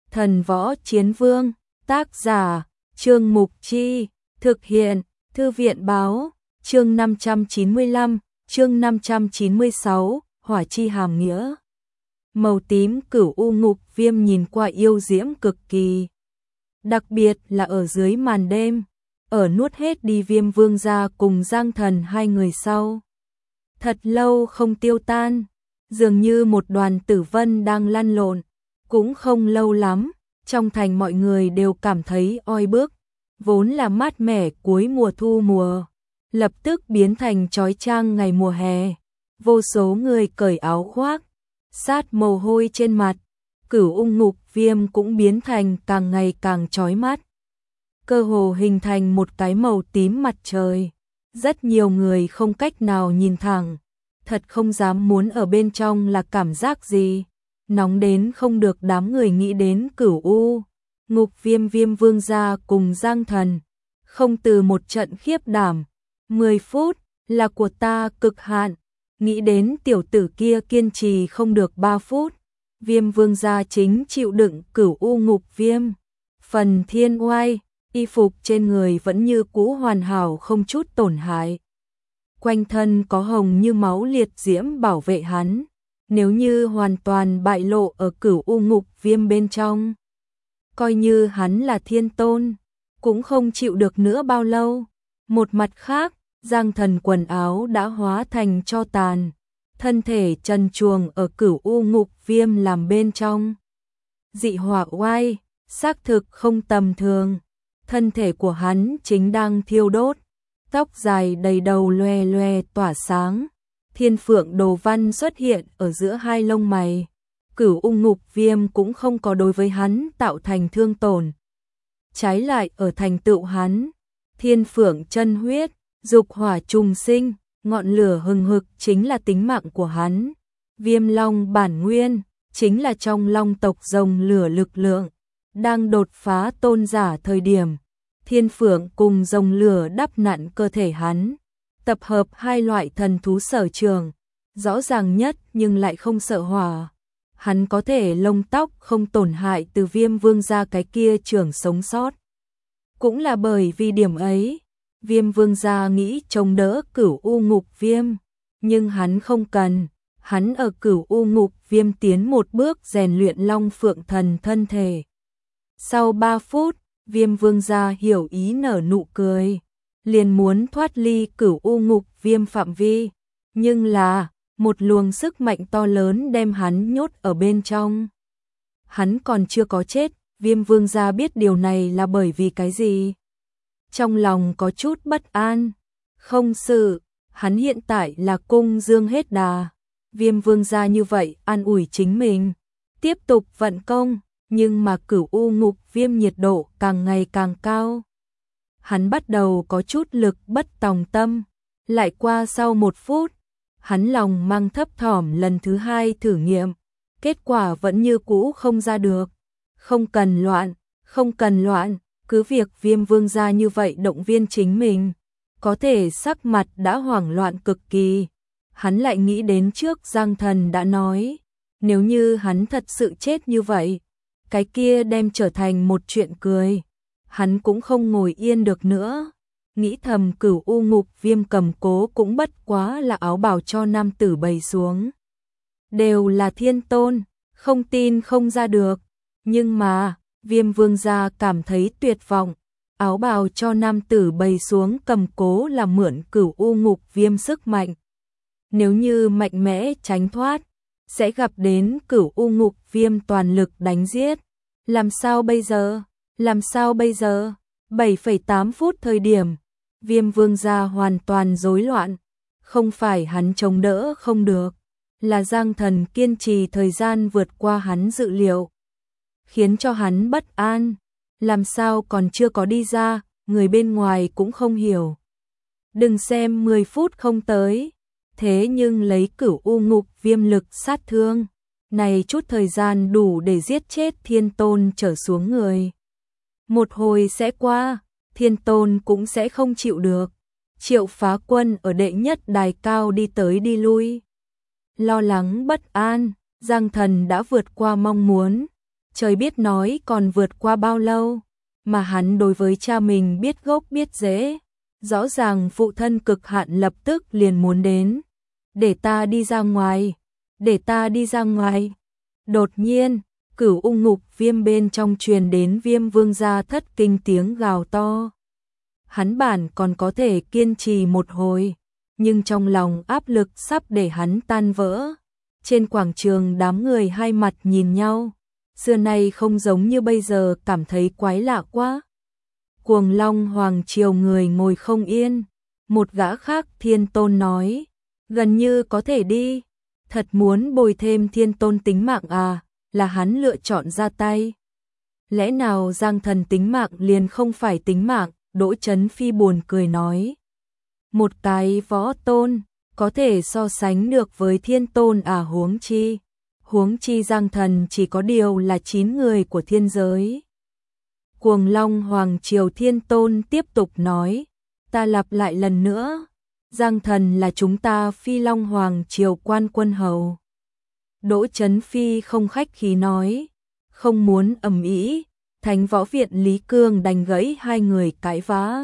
Thần võ chiến vương, tác giả, Trương Mục Chi, thực hiện, Thư viện báo, chương 595, chương 596, hỏa chi hàm nghĩa. Màu tím cửu u ngục viêm nhìn qua yêu diễm cực kỳ. Đặc biệt là ở dưới màn đêm, ở nuốt hết đi Viêm Vương gia cùng Giang Thần hai người sau. Thật lâu không tiêu tan, dường như một đoàn tử vân đang lăn lộn, cũng không lâu lắm, trong thành mọi người đều cảm thấy oi bức, vốn là mát mẻ cuối mùa thu mùa, lập tức biến thành chói chang ngày mùa hè. Vô số người cởi áo khoác, sát mồ hôi trên mặt, cửu ung ngục viêm cũng biến thành càng ngày càng chói mắt. Cơ hồ hình thành một cái màu tím mặt trời. Rất nhiều người không cách nào nhìn thẳng, thật không dám muốn ở bên trong là cảm giác gì. Nóng đến không được đám người nghĩ đến cửu u ngục viêm Viêm Vương gia cùng Giang Thần. Không từ một trận khiếp đảm, 10 phút là của ta cực hạn. Nghĩ đến tiểu tử kia kiên trì không được 3 phút, Viêm Vương gia chính chịu đựng cửu u ngục viêm. Phần thiên oai, y phục trên người vẫn như cũ hoàn hảo không chút tổn hại. Quanh thân có hồng như máu liệt diễm bảo vệ hắn, nếu như hoàn toàn bại lộ ở cửu u ngục viêm bên trong, coi như hắn là thiên tôn, cũng không chịu được nữa bao lâu. Một mặt khác, Giang Thần quần áo đã hóa thành tro tàn, thân thể trần truồng ở cửu u ngục viêm làm bên trong. Dị hỏa oai, xác thực không tầm thường, thân thể của hắn chính đang thiêu đốt, tóc dài đầy đầu loè loè tỏa sáng, thiên phượng đồ văn xuất hiện ở giữa hai lông mày. Cửu ung ngục viêm cũng không có đối với hắn tạo thành thương tổn, trái lại ở thành tựu hắn. Thiên phượng chân huyết, dục hỏa trùng sinh, ngọn lửa hừng hực chính là tính mạng của hắn. Viêm long bản nguyên, chính là trong long tộc rồng lửa lực lượng. Đang đột phá tôn giả thời điểm, thiên phượng cùng rồng lửa đắp nặn cơ thể hắn, tập hợp hai loại thần thú sở trường, rõ ràng nhất nhưng lại không sợ hỏa. Hắn có thể lông tóc không tổn hại từ Viêm Vương gia cái kia trưởng sống sót. Cũng là bởi vì điểm ấy, Viêm Vương gia nghĩ chống đỡ cửu u ngục viêm, nhưng hắn không cần. Hắn ở cửu u ngục viêm tiến một bước rèn luyện long phượng thần thân thể. Sau 3 phút, Viêm Vương gia hiểu ý nở nụ cười, liền muốn thoát ly cửu u ngục viêm phạm vi, nhưng là một luồng sức mạnh to lớn đem hắn nhốt ở bên trong. Hắn còn chưa có chết, Viêm Vương gia biết điều này là bởi vì cái gì. Trong lòng có chút bất an, không sự, hắn hiện tại là cung dương hết đà. Viêm Vương gia như vậy an ủi chính mình, tiếp tục vận công, nhưng mà cửu u ngục viêm nhiệt độ càng ngày càng cao. Hắn bắt đầu có chút lực bất tòng tâm, lại qua sau 1 phút, hắn lòng mang thấp thỏm lần thứ 2 thử nghiệm, kết quả vẫn như cũ không ra được. Không cần loạn, không cần loạn, cứ việc Viêm Vương gia như vậy động viên chính mình, có thể sắc mặt đã hoảng loạn cực kỳ. Hắn lại nghĩ đến trước Giang Thần đã nói, nếu như hắn thật sự chết như vậy, cái kia đem trở thành một chuyện cười, hắn cũng không ngồi yên được nữa. Nghĩ thầm cửu u ngục viêm cầm cố cũng bất quá là áo bào cho nam tử bày xuống. Đều là thiên tôn, không tin không ra được. Nhưng mà, Viêm Vương gia cảm thấy tuyệt vọng, áo bào cho nam tử bày xuống cầm cố là mượn cửu u ngục viêm sức mạnh. Nếu như mạnh mẽ tránh thoát, sẽ gặp đến cửu u ngục viêm toàn lực đánh giết. Làm sao bây giờ? Làm sao bây giờ? 7,8 phút thời điểm, Viêm Vương gia hoàn toàn rối loạn. Không phải hắn chống đỡ không được, là Giang Thần kiên trì thời gian vượt qua hắn dự liệu, khiến cho hắn bất an. Làm sao còn chưa có đi ra, người bên ngoài cũng không hiểu. Đừng xem 10 phút không tới, thế nhưng lấy cửu u ngục viêm lực sát thương, này chút thời gian đủ để giết chết thiên tôn trở xuống người. Một hồi sẽ qua, thiên tôn cũng sẽ không chịu được. Triệu Phá Quân ở đệ nhất đài cao đi tới đi lui, lo lắng bất an. Giang Thần đã vượt qua mong muốn, trời biết nói còn vượt qua bao lâu, mà hắn đối với cha mình biết gốc biết rễ. Rõ ràng phụ thân cực hạn lập tức liền muốn đến. Để ta đi ra ngoài, để ta đi ra ngoài. Đột nhiên, Cửu U Ngục Viêm bên trong truyền đến Viêm Vương gia thất kinh tiếng gào to. Hắn bản còn có thể kiên trì một hồi, nhưng trong lòng áp lực sắp để hắn tan vỡ. Trên quảng trường đám người hai mặt nhìn nhau, xưa nay không giống như bây giờ, cảm thấy quái lạ quá. Cuồng Long Hoàng Triều người ngồi không yên, một gã khác Thiên Tôn nói, gần như có thể đi, thật muốn bồi thêm Thiên Tôn tính mạng à, là hắn lựa chọn ra tay. Lẽ nào Giang Thần tính mạng liền không phải tính mạng, Đỗ Chấn Phi buồn cười nói. Một cái võ tôn, có thể so sánh được với Thiên Tôn à, huống chi Giang Thần chỉ có điều là 9 người của thiên giới. Cuồng Long Hoàng Triều Thiên Tôn tiếp tục nói, ta lặp lại lần nữa, Giang Thần là chúng ta Phi Long Hoàng Triều quan quân hầu. Đỗ Chấn Phi không khách khí nói, không muốn ầm ĩ, Thánh Võ Viện Lý Cương đành gãy hai người cãi vã.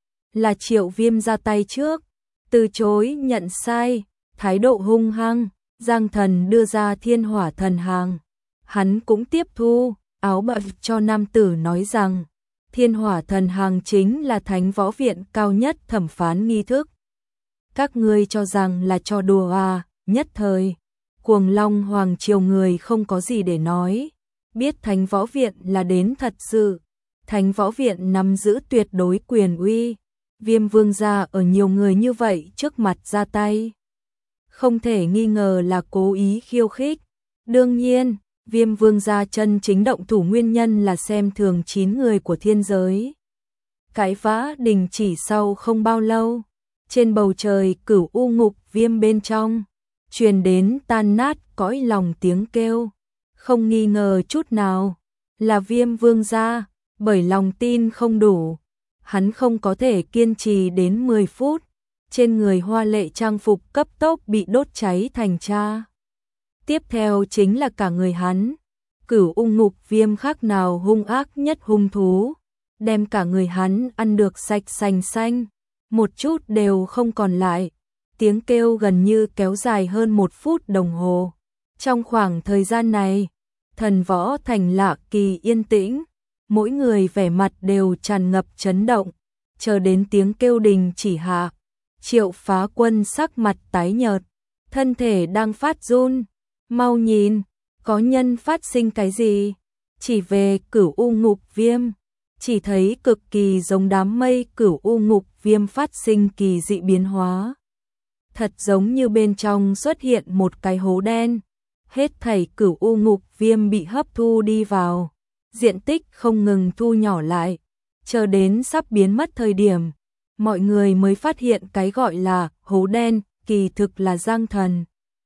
Là Triệu Viêm ra tay trước, từ chối nhận sai, thái độ hung hăng, Giang Thần đưa ra Thiên Hỏa Thần Hàng. Hắn cũng tiếp thu, áo bào cho nam tử nói rằng, Thiên Hỏa Thần Hàng chính là Thánh Võ Viện cao nhất thẩm phán nghi thức. Các ngươi cho rằng là trò đùa à, nhất thời. Cuồng Long Hoàng Triều người không có gì để nói, biết Thánh Võ Viện là đến thật sự. Thánh Võ Viện nắm giữ tuyệt đối quyền uy, Viêm Vương gia ở nhiều người như vậy trước mặt ra tay, không thể nghi ngờ là cố ý khiêu khích. Đương nhiên, Viêm Vương gia chân chính động thủ nguyên nhân là xem thường 9 người của thiên giới. Cãi vã đình chỉ sau không bao lâu, trên bầu trời Cửu U Ngục Viêm bên trong truyền đến tan nát cõi lòng tiếng kêu, không nghi ngờ chút nào là Viêm Vương gia, bởi lòng tin không đủ, hắn không có thể kiên trì đến 10 phút, trên người hoa lệ trang phục cấp tốc bị đốt cháy thành tro. Tiếp theo chính là cả người hắn, Cửu U Ngục Viêm khác nào hung ác nhất hung thú, đem cả người hắn ăn được sạch sành xanh, một chút đều không còn lại. Tiếng kêu gần như kéo dài hơn 1 phút đồng hồ. Trong khoảng thời gian này, thần võ thành lạ kỳ yên tĩnh, mỗi người vẻ mặt đều tràn ngập chấn động, chờ đến tiếng kêu đình chỉ hạ. Triệu Phá Quân sắc mặt tái nhợt, thân thể đang phát run, mau nhìn, có nhân phát sinh cái gì? Chỉ về Cửu U Ngục Viêm, chỉ thấy cực kỳ giống đám mây Cửu U Ngục Viêm phát sinh kỳ dị biến hóa. Thật giống như bên trong xuất hiện một cái hố đen, hết thảy Cửu U Ngục Viêm bị hấp thu đi vào, diện tích không ngừng thu nhỏ lại, chờ đến sắp biến mất thời điểm, mọi người mới phát hiện cái gọi là hố đen kỳ thực là Giang Thần.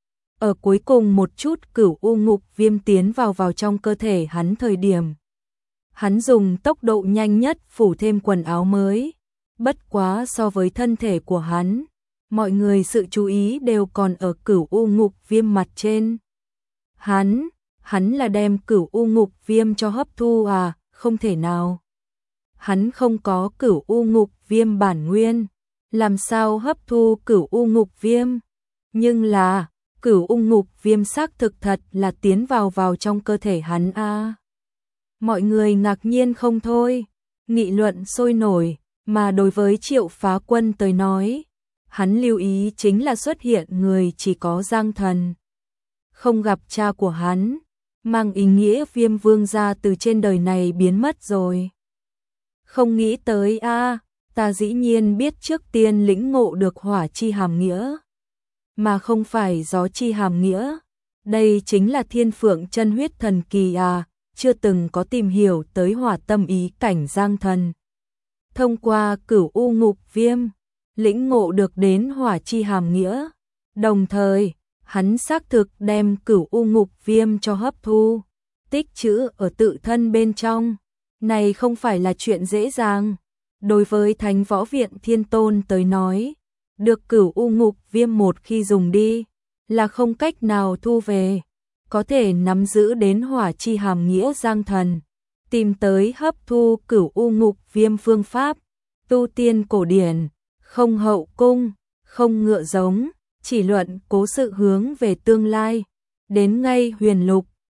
Ở cuối cùng một chút Cửu U Ngục Viêm tiến vào trong cơ thể hắn thời điểm, hắn dùng tốc độ nhanh nhất phủ thêm quần áo mới, bất quá so với thân thể của hắn, mọi người sự chú ý đều còn ở Cửu U Ngục Viêm mặt trên. Hắn là đem Cửu U Ngục Viêm cho hấp thu à, không thể nào. Hắn không có Cửu U Ngục Viêm bản nguyên, làm sao hấp thu Cửu U Ngục Viêm? Nhưng là, Cửu U Ngục Viêm xác thực thật là tiến vào trong cơ thể hắn a. Mọi người ngạc nhiên không thôi, nghị luận sôi nổi, mà đối với Triệu Phá Quân tới nói, hắn lưu ý chính là xuất hiện người chỉ có Giang Thần. Không gặp cha của hắn, mang ý nghĩa Viêm Vương gia từ trên đời này biến mất rồi. Không nghĩ tới a, ta dĩ nhiên biết trước tiên lĩnh ngộ được hỏa chi hàm nghĩa, mà không phải gió chi hàm nghĩa. Đây chính là Thiên Phượng chân huyết thần kỳ à, chưa từng có tìm hiểu tới hỏa tâm ý cảnh Giang Thần. Thông qua Cửu U Ngục Viêm, lĩnh ngộ được đến hỏa chi hàm nghĩa, đồng thời, hắn xác thực đem Cửu U Ngục Viêm cho hấp thu, tích trữ ở tự thân bên trong. Này không phải là chuyện dễ dàng. Đối với Thánh Võ Viện Thiên Tôn tới nói, được Cửu U Ngục Viêm một khi dùng đi, là không cách nào thu về. có thể nắm giữ đến hỏa chi hàm nghĩa giang thần, tìm tới hấp thu cửu u ngục viêm phương pháp, tu tiên cổ điển, không hậu cung, không ngựa giống, chỉ luận cố sự hướng về tương lai, đến ngay huyền lục,